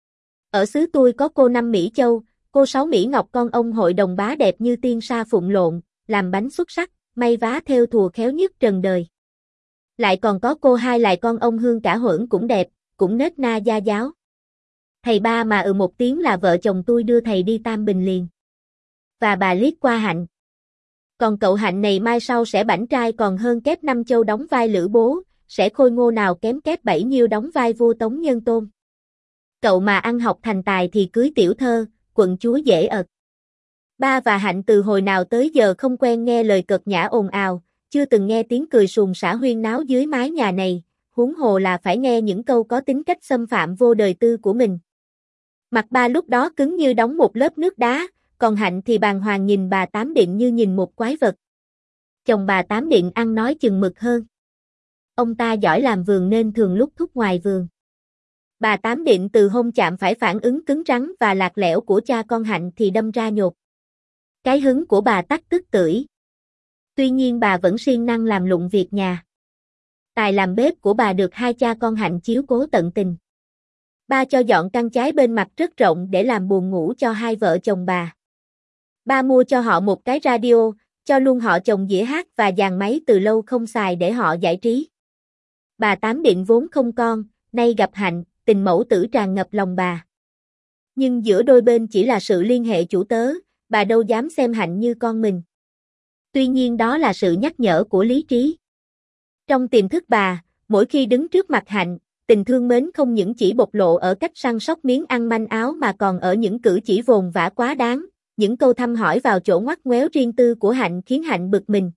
Ở xứ tôi có cô Năm Mỹ Châu, cô Sáu Mỹ Ngọc con ông hội đồng bá đẹp như tiên sa phụng lộn, làm bánh xuất sắc, may vá theo thùa khéo nhất trần đời. Lại còn có cô Hai lại con ông Hương cả hưởng cũng đẹp, cũng nết na gia giáo. Thầy ba mà ừ một tiếng là vợ chồng tôi đưa thầy đi Tam Bình liền. Và bà liếc qua Hạnh. Còn cậu Hạnh này mai sau sẽ bảnh trai còn hơn kép Năm Châu đóng vai Lữ Bố, sẽ khôi ngô nào kém kép Bảy Nhiêu đóng vai vua Tống Nhân Tôn. Cậu mà ăn học thành tài thì cưới tiểu thơ, quận chúa dễ ợt. Ba và Hạnh từ hồi nào tới giờ không quen nghe lời cợt nhã ồn ào, chưa từng nghe tiếng cười suồng sã huyên náo dưới mái nhà này, huống hồ là phải nghe những câu có tính cách xâm phạm vô đời tư của mình. Mặt ba lúc đó cứng như đóng một lớp nước đá, còn Hạnh thì bàng hoàng nhìn bà Tám Điện như nhìn một quái vật. Chồng bà Tám Điện ăn nói chừng mực hơn. Ông ta giỏi làm vườn nên thường lúc thúc ngoài vườn. Bà Tám Điện từ hôm chạm phải phản ứng cứng rắn và lạc lẽo của cha con Hạnh thì đâm ra nhột. Cái hứng của bà tắt tức tưởi. Tuy nhiên bà vẫn siêng năng làm lụng việc nhà. Tài làm bếp của bà được hai cha con Hạnh chiếu cố tận tình. Ba cho dọn căn trái bên mặt rất rộng để làm buồng ngủ cho hai vợ chồng bà. Ba mua cho họ một cái radio, cho luôn họ chồng dĩa hát và dàn máy từ lâu không xài để họ giải trí. Bà Tám Điện vốn không con, nay gặp Hạnh, tình mẫu tử tràn ngập lòng bà. Nhưng giữa đôi bên chỉ là sự liên hệ chủ tớ, bà đâu dám xem Hạnh như con mình. Tuy nhiên đó là sự nhắc nhở của lý trí. Trong tiềm thức bà, mỗi khi đứng trước mặt Hạnh, Tình thương mến không những chỉ bộc lộ ở cách săn sóc miếng ăn manh áo mà còn ở những cử chỉ vồn vã quá đáng, những câu thăm hỏi vào chỗ ngoắt ngoéo riêng tư của Hạnh khiến Hạnh bực mình.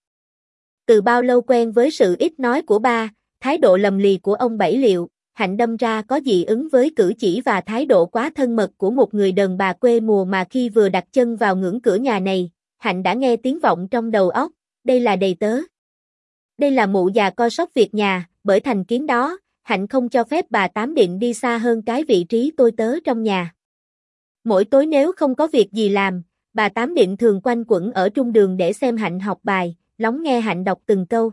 Từ bao lâu quen với sự ít nói của ba, thái độ lầm lì của ông Bảy Liệu, Hạnh đâm ra có dị ứng với cử chỉ và thái độ quá thân mật của một người đàn bà quê mùa mà khi vừa đặt chân vào ngưỡng cửa nhà này, Hạnh đã nghe tiếng vọng trong đầu óc, đây là đầy tớ. Đây là mụ già coi sóc việc nhà, bởi thành kiến đó, Hạnh không cho phép bà Tám Định đi xa hơn cái vị trí tôi tớ trong nhà. Mỗi tối nếu không có việc gì làm, bà Tám Định thường quanh quẩn ở trung đường để xem Hạnh học bài, lắng nghe Hạnh đọc từng câu.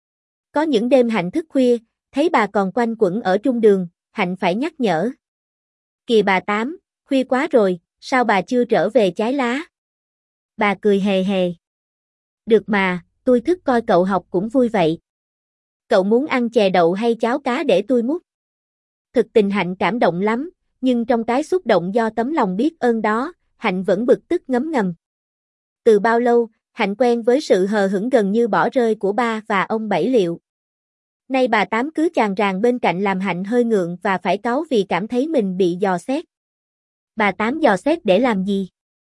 Có những đêm Hạnh thức khuya, thấy bà còn quanh quẩn ở trung đường, Hạnh phải nhắc nhở. Kìa bà Tám, khuya quá rồi, sao bà chưa trở về trái lá? Bà cười hề hề. Được mà, tôi thức coi cậu học cũng vui vậy. Cậu muốn ăn chè đậu hay cháo cá để tôi múc? Thực tình Hạnh cảm động lắm, nhưng trong cái xúc động do tấm lòng biết ơn đó, Hạnh vẫn bực tức ngấm ngầm. Từ bao lâu, Hạnh quen với sự hờ hững gần như bỏ rơi của ba và ông Bảy Liệu. Nay bà Tám cứ chàng ràng bên cạnh làm Hạnh hơi ngượng và phải cáu vì cảm thấy mình bị dò xét. Bà Tám dò xét để làm gì?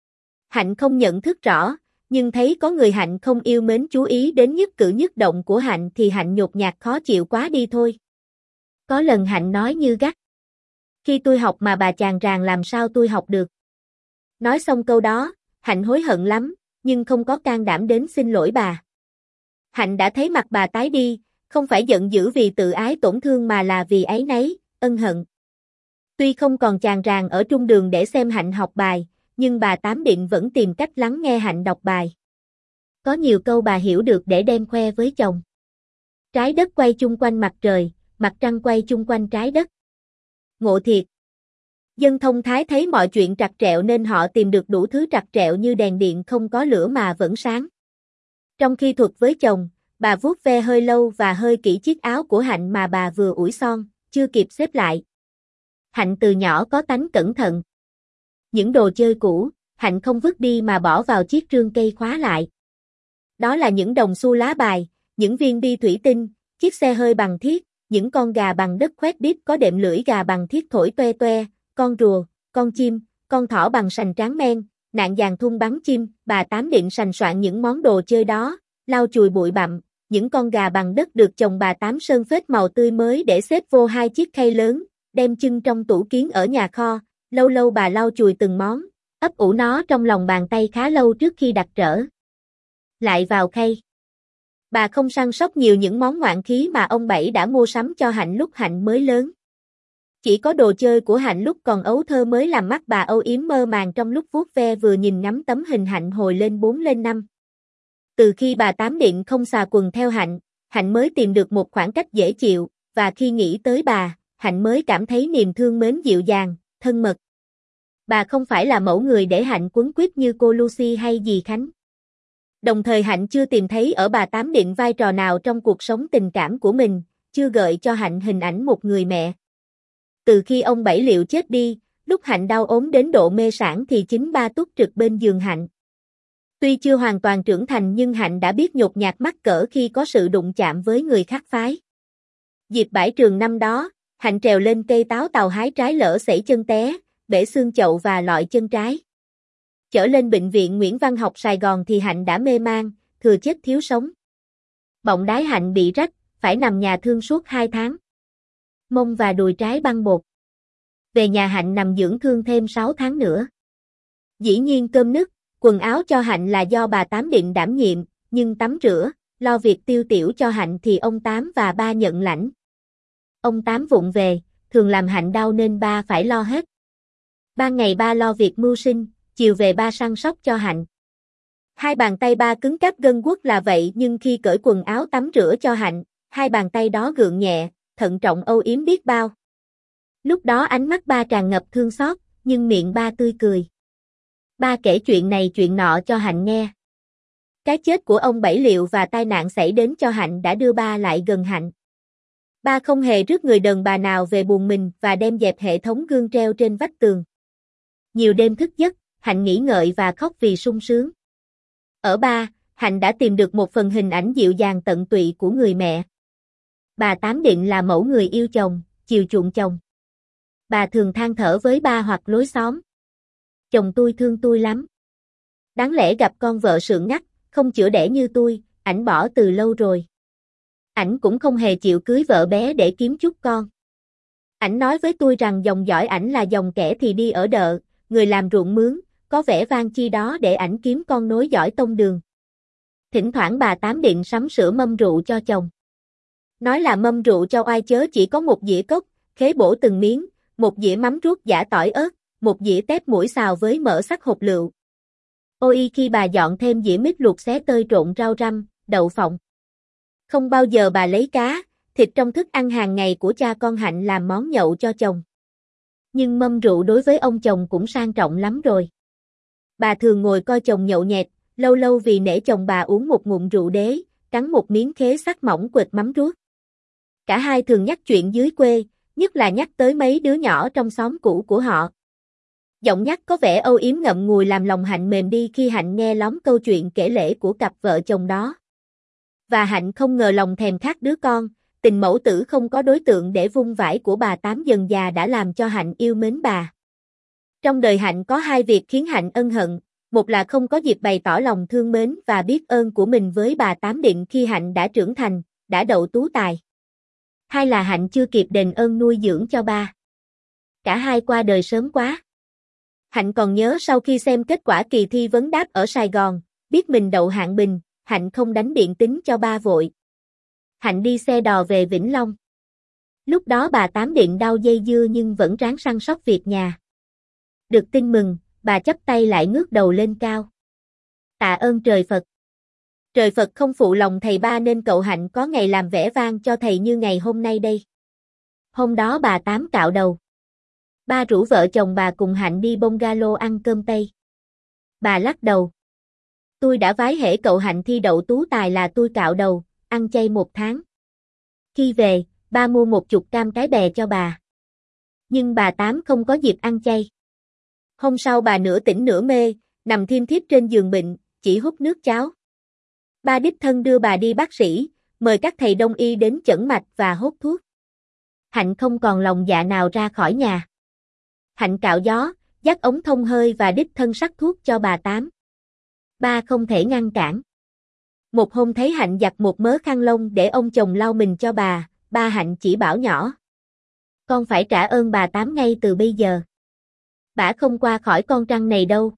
Hạnh không nhận thức rõ, nhưng thấy có người Hạnh không yêu mến chú ý đến nhất cử nhất động của Hạnh thì Hạnh nhột nhạt khó chịu quá đi thôi. Có lần Hạnh nói như gắt. Khi tôi học mà bà chàng ràng làm sao tôi học được? Nói xong câu đó, Hạnh hối hận lắm, nhưng không có can đảm đến xin lỗi bà. Hạnh đã thấy mặt bà tái đi, không phải giận dữ vì tự ái tổn thương mà là vì áy náy, ân hận. Tuy không còn chàng ràng ở trung đường để xem Hạnh học bài, nhưng bà Tám Định vẫn tìm cách lắng nghe Hạnh đọc bài. Có nhiều câu bà hiểu được để đem khoe với chồng. Trái đất quay chung quanh mặt trời, mặt trăng quay chung quanh trái đất. Ngộ thiệt. Dân thông thái thấy mọi chuyện trặc trẹo nên họ tìm được đủ thứ trặc trẹo như đèn điện không có lửa mà vẫn sáng. Trong khi thuật với chồng, bà vuốt ve hơi lâu và hơi kỹ chiếc áo của Hạnh mà bà vừa ủi son, chưa kịp xếp lại. Hạnh từ nhỏ có tánh cẩn thận. Những đồ chơi cũ, Hạnh không vứt đi mà bỏ vào chiếc rương cây khóa lại. Đó là những đồng xu lá bài, những viên bi thủy tinh, chiếc xe hơi bằng thiết, những con gà bằng đất khoét đít có đệm lưỡi gà bằng thiết thổi toe toe, con rùa, con chim, con thỏ bằng sành tráng men, nạn vàng thun bắn chim. Bà Tám Định sành soạn những món đồ chơi đó, lau chùi bụi bặm, những con gà bằng đất được chồng bà Tám sơn phết màu tươi mới để xếp vô hai chiếc khay lớn, đem chưng trong tủ kiến ở nhà kho. Lâu lâu bà lau chùi từng món, ấp ủ nó trong lòng bàn tay khá lâu trước khi đặt trở lại vào khay. Bà không săn sóc nhiều những món ngoạn khí mà ông Bảy đã mua sắm cho Hạnh lúc Hạnh mới lớn. Chỉ có đồ chơi của Hạnh lúc còn ấu thơ mới làm mắt bà âu yếm mơ màng trong lúc vuốt ve vừa nhìn ngắm tấm hình Hạnh hồi lên bốn lên năm. Từ khi bà Tám Định không xà quần theo Hạnh, Hạnh mới tìm được một khoảng cách dễ chịu, và khi nghĩ tới bà, Hạnh mới cảm thấy niềm thương mến dịu dàng, thân mật. Bà không phải là mẫu người để Hạnh quấn quýt như cô Lucy hay dì Khánh. Đồng thời Hạnh chưa tìm thấy ở bà Tám Định vai trò nào trong cuộc sống tình cảm của mình, chưa gợi cho Hạnh hình ảnh một người mẹ. Từ khi ông Bảy Liệu chết đi, lúc Hạnh đau ốm đến độ mê sản thì chính ba túc trực bên giường Hạnh. Tuy chưa hoàn toàn trưởng thành nhưng Hạnh đã biết nhột nhạt mắc cỡ khi có sự đụng chạm với người khác phái. Dịp bãi trường năm đó, Hạnh trèo lên cây táo tàu hái trái lỡ sẩy chân té, bể xương chậu và lọi chân trái. Chở lên bệnh viện Nguyễn Văn Học Sài Gòn thì Hạnh đã mê man, thừa chết thiếu sống. Bọng đái Hạnh bị rách, phải nằm nhà thương suốt hai tháng. Mông và đùi trái băng bột. Về nhà Hạnh nằm dưỡng thương thêm sáu tháng nữa. Dĩ nhiên cơm nước, quần áo cho Hạnh là do bà Tám Định đảm nhiệm, nhưng tắm rửa, lo việc tiêu tiểu cho Hạnh thì ông Tám và ba nhận lãnh. Ông Tám vụng về, thường làm Hạnh đau nên ba phải lo hết. Ban ngày ba lo việc mưu sinh, chiều về ba săn sóc cho Hạnh. Hai bàn tay ba cứng cáp gân guốc là vậy nhưng khi cởi quần áo tắm rửa cho Hạnh, hai bàn tay đó gượng nhẹ, thận trọng âu yếm biết bao. Lúc đó ánh mắt ba tràn ngập thương xót, nhưng miệng ba tươi cười. Ba kể chuyện này chuyện nọ cho Hạnh nghe. Cái chết của ông Bảy Liệu và tai nạn xảy đến cho Hạnh đã đưa ba lại gần Hạnh. Ba không hề rước người đàn bà nào về buồn mình và đem dẹp hệ thống gương treo trên vách tường. Nhiều đêm thức giấc, Hạnh nghĩ ngợi và khóc vì sung sướng. Ở ba, Hạnh đã tìm được một phần hình ảnh dịu dàng tận tụy của người mẹ. Bà Tám Định là mẫu người yêu chồng, chiều chuộng chồng. Bà thường than thở với ba hoặc lối xóm. Chồng tôi thương tôi lắm. Đáng lẽ gặp con vợ sượng ngắt, không chữa đẻ như tôi, ảnh bỏ từ lâu rồi. Ảnh cũng không hề chịu cưới vợ bé để kiếm chút con. Ảnh nói với tôi rằng dòng dõi ảnh là dòng kẻ thì đi ở đợ, người làm ruộng mướn, có vẻ vang chi đó để ảnh kiếm con nối dõi tông đường. Thỉnh thoảng bà Tám Điện sắm sửa mâm rượu cho chồng. Nói là mâm rượu cho oai chớ chỉ có một dĩa cốc, khế bổ từng miếng, một dĩa mắm ruốc giã tỏi ớt, một dĩa tép mũi xào với mỡ sắc hột lựu. Ôi khi bà dọn thêm dĩa mít luộc xé tơi trộn rau răm, đậu phộng. Không bao giờ bà lấy cá, thịt trong thức ăn hàng ngày của cha con Hạnh làm món nhậu cho chồng. Nhưng mâm rượu đối với ông chồng cũng sang trọng lắm rồi. Bà thường ngồi coi chồng nhậu nhẹt, lâu lâu vì nể chồng bà uống một ngụm rượu đế, cắn một miếng khế sắc mỏng quệt mắm ruốc. Cả hai thường nhắc chuyện dưới quê, nhất là nhắc tới mấy đứa nhỏ trong xóm cũ của họ. Giọng nhắc có vẻ âu yếm ngậm ngùi làm lòng Hạnh mềm đi khi Hạnh nghe lóm câu chuyện kể lể của cặp vợ chồng đó. Và Hạnh không ngờ lòng thèm khát đứa con, tình mẫu tử không có đối tượng để vung vãi của bà Tám dần già đã làm cho Hạnh yêu mến bà. Trong đời Hạnh có hai việc khiến Hạnh ân hận, một là không có dịp bày tỏ lòng thương mến và biết ơn của mình với bà Tám Điện khi Hạnh đã trưởng thành, đã đậu tú tài. Hai là Hạnh chưa kịp đền ơn nuôi dưỡng cho ba. Cả hai qua đời sớm quá. Hạnh còn nhớ sau khi xem kết quả kỳ thi vấn đáp ở Sài Gòn, biết mình đậu hạng bình, Hạnh không đánh điện tín cho ba vội. Hạnh đi xe đò về Vĩnh Long. Lúc đó bà Tám Điện đau dây dưa nhưng vẫn ráng săn sóc việc nhà. Được tin mừng, bà chắp tay lại ngước đầu lên cao. Tạ ơn trời Phật. Trời Phật không phụ lòng thầy ba nên cậu Hạnh có ngày làm vẻ vang cho thầy như ngày hôm nay đây. Hôm đó bà Tám cạo đầu. Ba rủ vợ chồng bà cùng Hạnh đi bungalow ăn cơm Tây. Bà lắc đầu. Tôi đã vái hễ cậu Hạnh thi đậu tú tài là tôi cạo đầu, ăn chay một tháng. Khi về, ba mua một chục cam cái bè cho bà. Nhưng bà Tám không có dịp ăn chay. Hôm sau bà nửa tỉnh nửa mê, nằm thiêm thiếp trên giường bệnh, chỉ hút nước cháo. Ba đích thân đưa bà đi bác sĩ, mời các thầy đông y đến chẩn mạch và hốt thuốc. Hạnh không còn lòng dạ nào ra khỏi nhà. Hạnh cạo gió, dắt ống thông hơi và đích thân sắc thuốc cho bà Tám. Ba không thể ngăn cản. Một hôm thấy Hạnh giặt một mớ khăn lông để ông chồng lau mình cho bà, ba Hạnh chỉ bảo nhỏ. Con phải trả ơn bà Tám ngay từ bây giờ. Bả không qua khỏi con trăng này đâu.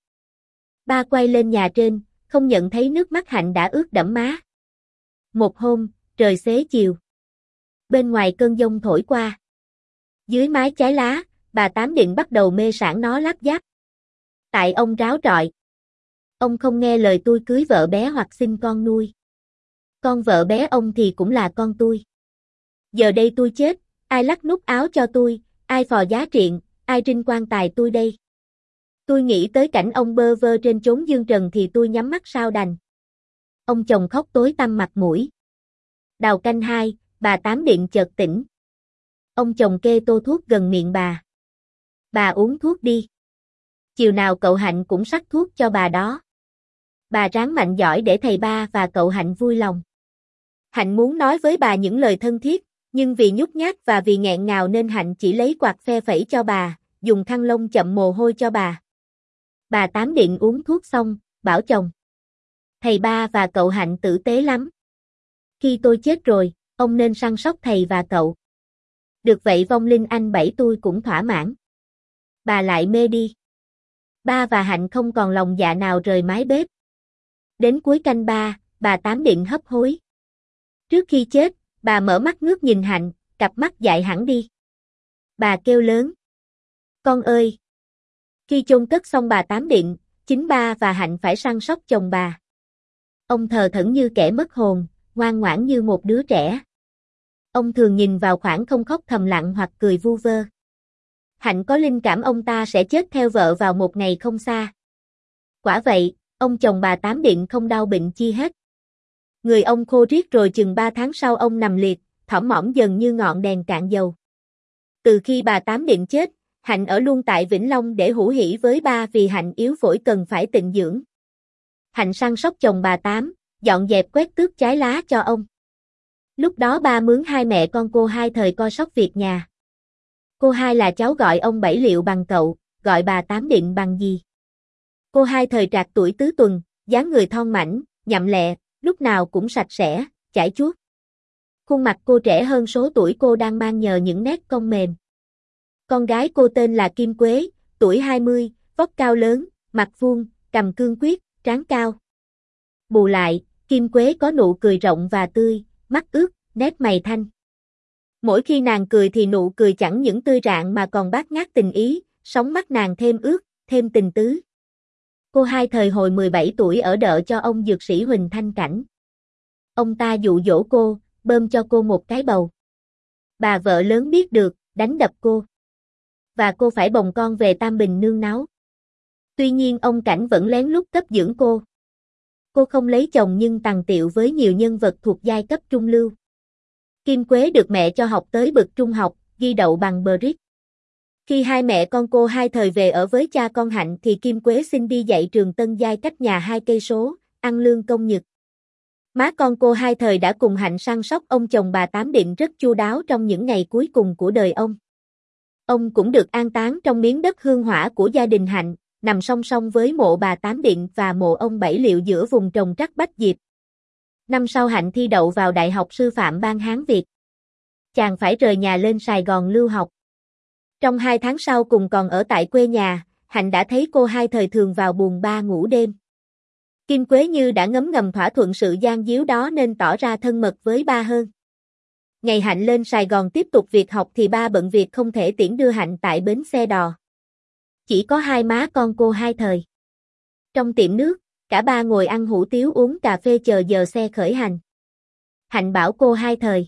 Ba quay lên nhà trên, không nhận thấy nước mắt Hạnh đã ướt đẫm má. Một hôm, trời xế chiều. Bên ngoài cơn giông thổi qua. Dưới mái trái lá, bà Tám Điện bắt đầu mê sảng nó lắp giáp. Tại ông ráo rọi. Ông không nghe lời tôi cưới vợ bé hoặc xin con nuôi. Con vợ bé ông thì cũng là con tôi. Giờ đây tôi chết, ai lắc nút áo cho tôi, ai phò giá triện, ai trinh quan tài tôi đây. Tôi nghĩ tới cảnh ông bơ vơ trên chốn dương trần thì tôi nhắm mắt sao đành. Ông chồng khóc tối tăm mặt mũi. Đào canh hai, bà Tám Điện chợt tỉnh. Ông chồng kê tô thuốc gần miệng bà. Bà uống thuốc đi. Chiều nào cậu Hạnh cũng sắc thuốc cho bà đó. Bà ráng mạnh giỏi để thầy ba và cậu Hạnh vui lòng. Hạnh muốn nói với bà những lời thân thiết, nhưng vì nhút nhát và vì nghẹn ngào nên Hạnh chỉ lấy quạt phe phẩy cho bà, dùng khăn lông chậm mồ hôi cho bà. Bà Tám Điện uống thuốc xong, bảo chồng. Thầy ba và cậu Hạnh tử tế lắm. Khi tôi chết rồi, ông nên săn sóc thầy và cậu. Được vậy vong linh anh bảy tôi cũng thỏa mãn. Bà lại mê đi. Ba và Hạnh không còn lòng dạ nào rời mái bếp. Đến cuối canh ba, bà Tám Điện hấp hối. Trước khi chết, bà mở mắt ngước nhìn Hạnh, cặp mắt dại hẳn đi. Bà kêu lớn. Con ơi! Khi chôn cất xong bà Tám Điện, chính ba và Hạnh phải săn sóc chồng bà. Ông thờ thẫn như kẻ mất hồn, ngoan ngoãn như một đứa trẻ. Ông thường nhìn vào khoảng không khóc thầm lặng hoặc cười vu vơ. Hạnh có linh cảm ông ta sẽ chết theo vợ vào một ngày không xa. Quả vậy, ông chồng bà Tám Điện không đau bệnh chi hết. Người ông khô riết rồi chừng ba tháng sau ông nằm liệt, thõm mõm dần như ngọn đèn cạn dầu. Từ khi bà Tám Điện chết, Hạnh ở luôn tại Vĩnh Long để hủ hỉ với ba vì Hạnh yếu phổi cần phải tịnh dưỡng. Hạnh săn sóc chồng bà Tám, dọn dẹp quét tước trái lá cho ông. Lúc đó ba mướn hai mẹ con cô hai thời coi sóc việc nhà. Cô hai là cháu gọi ông Bảy Liệu bằng cậu, gọi bà Tám Định bằng gì? Cô hai thời trạc tuổi tứ tuần, dáng người thon mảnh, nhặm lẹ, lúc nào cũng sạch sẽ, chải chuốt. Khuôn mặt cô trẻ hơn số tuổi cô đang mang nhờ những nét cong mềm. Con gái cô tên là Kim Quế, tuổi hai mươi, vóc cao lớn, mặt vuông, cằm cương quyết, trán cao. Bù lại, Kim Quế có nụ cười rộng và tươi, mắt ướt, nét mày thanh. Mỗi khi nàng cười thì nụ cười chẳng những tươi rạng mà còn bát ngát tình ý, sóng mắt nàng thêm ướt, thêm tình tứ. Cô hai thời hồi mười bảy tuổi ở đợ cho ông dược sĩ Huỳnh Thanh Cảnh. Ông ta dụ dỗ cô, bơm cho cô một cái bầu. Bà vợ lớn biết được, đánh đập cô. Và cô phải bồng con về Tam Bình nương náu. Tuy nhiên ông Cảnh vẫn lén lút cấp dưỡng cô. Cô không lấy chồng nhưng tằng tiệu với nhiều nhân vật thuộc giai cấp trung lưu. Kim Quế được mẹ cho học tới bậc trung học, ghi đậu bằng Brit. Khi hai mẹ con cô hai thời về ở với cha con Hạnh thì Kim Quế xin đi dạy trường Tân Giai cách nhà hai cây số, ăn lương công nhật. Má con cô hai thời đã cùng Hạnh săn sóc ông chồng bà Tám Định rất chu đáo trong những ngày cuối cùng của đời ông. Ông cũng được an táng trong miếng đất hương hỏa của gia đình Hạnh, nằm song song với mộ bà Tám Định và mộ ông Bảy Liệu giữa vùng trồng trắc bách diệp. Năm sau Hạnh thi đậu vào Đại học Sư phạm Ban Hán Việt. Chàng phải rời nhà lên Sài Gòn lưu học. Trong hai tháng sau cùng còn ở tại quê nhà, Hạnh đã thấy cô hai thời thường vào buồng ba ngủ đêm. Kim Quế như đã ngấm ngầm thỏa thuận sự gian díu đó nên tỏ ra thân mật với ba hơn. Ngày Hạnh lên Sài Gòn tiếp tục việc học thì ba bận việc không thể tiễn đưa Hạnh tại bến xe đò. Chỉ có hai má con cô hai thời. Trong tiệm nước, cả ba ngồi ăn hủ tiếu uống cà phê chờ giờ xe khởi hành. Hạnh bảo cô hai thời.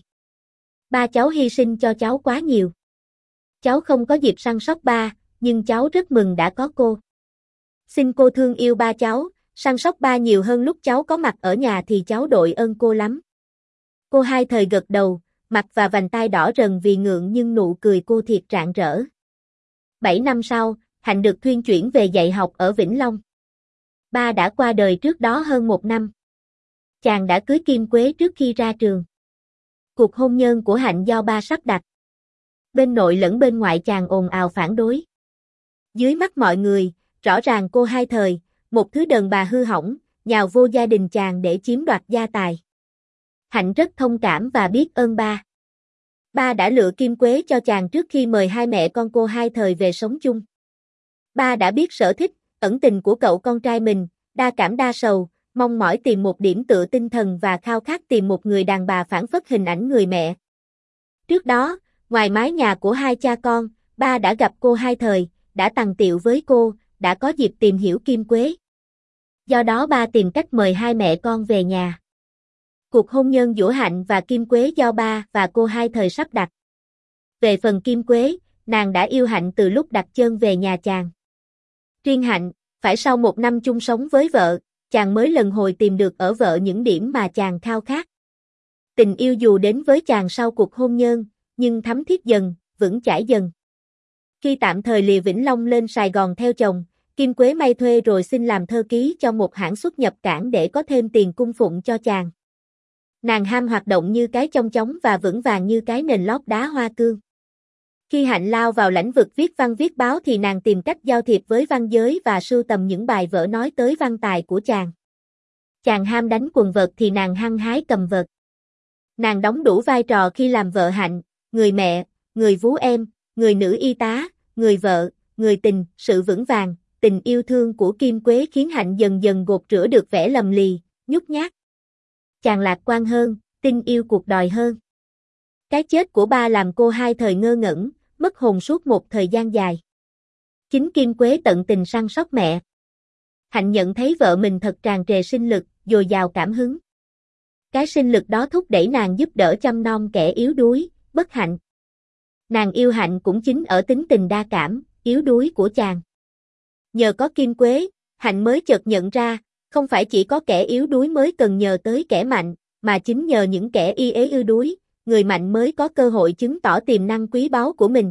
Ba cháu hy sinh cho cháu quá nhiều. Cháu không có dịp săn sóc ba, nhưng cháu rất mừng đã có cô. Xin cô thương yêu ba cháu, săn sóc ba nhiều hơn lúc cháu có mặt ở nhà thì cháu đội ơn cô lắm. Cô hai thời gật đầu, mặt và vành tai đỏ rần vì ngượng nhưng nụ cười cô thiệt rạng rỡ. Bảy năm sau, Hạnh được thuyên chuyển về dạy học ở Vĩnh Long. Ba đã qua đời trước đó hơn một năm. Chàng đã cưới Kim Quế trước khi ra trường. Cuộc hôn nhân của Hạnh do ba sắp đặt. Bên nội lẫn bên ngoại chàng ồn ào phản đối. Dưới mắt mọi người, rõ ràng cô hai thời, một thứ đàn bà hư hỏng, nhào vô gia đình chàng để chiếm đoạt gia tài. Hạnh rất thông cảm và biết ơn ba. Ba đã lựa Kim Quế cho chàng trước khi mời hai mẹ con cô hai thời về sống chung. Ba đã biết sở thích, ẩn tình của cậu con trai mình, đa cảm đa sầu, mong mỏi tìm một điểm tựa tinh thần và khao khát tìm một người đàn bà phản phất hình ảnh người mẹ. Trước đó, ngoài mái nhà của hai cha con, ba đã gặp cô hai thời, đã tằng tiệu với cô, đã có dịp tìm hiểu Kim Quế. Do đó ba tìm cách mời hai mẹ con về nhà. Cuộc hôn nhân giữa Hạnh và Kim Quế do ba và cô hai thời sắp đặt. Về phần Kim Quế, nàng đã yêu Hạnh từ lúc đặt chân về nhà chàng. Riêng Hạnh, phải sau một năm chung sống với vợ, chàng mới lần hồi tìm được ở vợ những điểm mà chàng khao khát. Tình yêu dù đến với chàng sau cuộc hôn nhân, nhưng thấm thiết dần, vững chãi dần. Khi tạm thời lìa Vĩnh Long lên Sài Gòn theo chồng, Kim Quế may thuê rồi xin làm thơ ký cho một hãng xuất nhập cảng để có thêm tiền cung phụng cho chàng. Nàng ham hoạt động như cái chong chóng và vững vàng như cái nền lót đá hoa cương. Khi Hạnh lao vào lĩnh vực viết văn viết báo thì nàng tìm cách giao thiệp với văn giới và sưu tầm những bài vở nói tới văn tài của chàng. Chàng ham đánh quần vợt thì nàng hăng hái cầm vợt. Nàng đóng đủ vai trò khi làm vợ Hạnh, người mẹ, người vú em, người nữ y tá, người vợ, người tình, sự vững vàng, tình yêu thương của Kim Quế khiến Hạnh dần dần gột rửa được vẻ lầm lì, nhút nhát. Chàng lạc quan hơn, tin yêu cuộc đời hơn. Cái chết của ba làm cô hai thời ngơ ngẩn, mất hồn suốt một thời gian dài. Chính Kim Quế tận tình săn sóc mẹ. Hạnh nhận thấy vợ mình thật tràn trề sinh lực, dồi dào cảm hứng. Cái sinh lực đó thúc đẩy nàng giúp đỡ chăm nom kẻ yếu đuối, bất hạnh. Nàng yêu Hạnh cũng chính ở tính tình đa cảm, yếu đuối của chàng. Nhờ có Kim Quế, Hạnh mới chợt nhận ra, không phải chỉ có kẻ yếu đuối mới cần nhờ tới kẻ mạnh, mà chính nhờ những kẻ y ế ư đuối, người mạnh mới có cơ hội chứng tỏ tiềm năng quý báu của mình.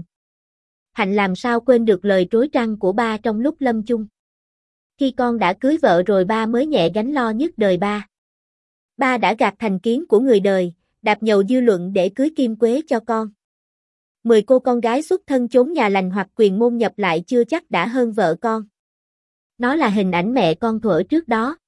Hạnh làm sao quên được lời trối trăng của ba trong lúc lâm chung. Khi con đã cưới vợ rồi ba mới nhẹ gánh lo nhất đời ba. Ba đã gạt thành kiến của người đời, đạp nhầu dư luận để cưới Kim Quế cho con. Mười cô con gái xuất thân chốn nhà lành hoặc quyền môn nhập lại chưa chắc đã hơn vợ con. Nó là hình ảnh mẹ con thuở trước đó.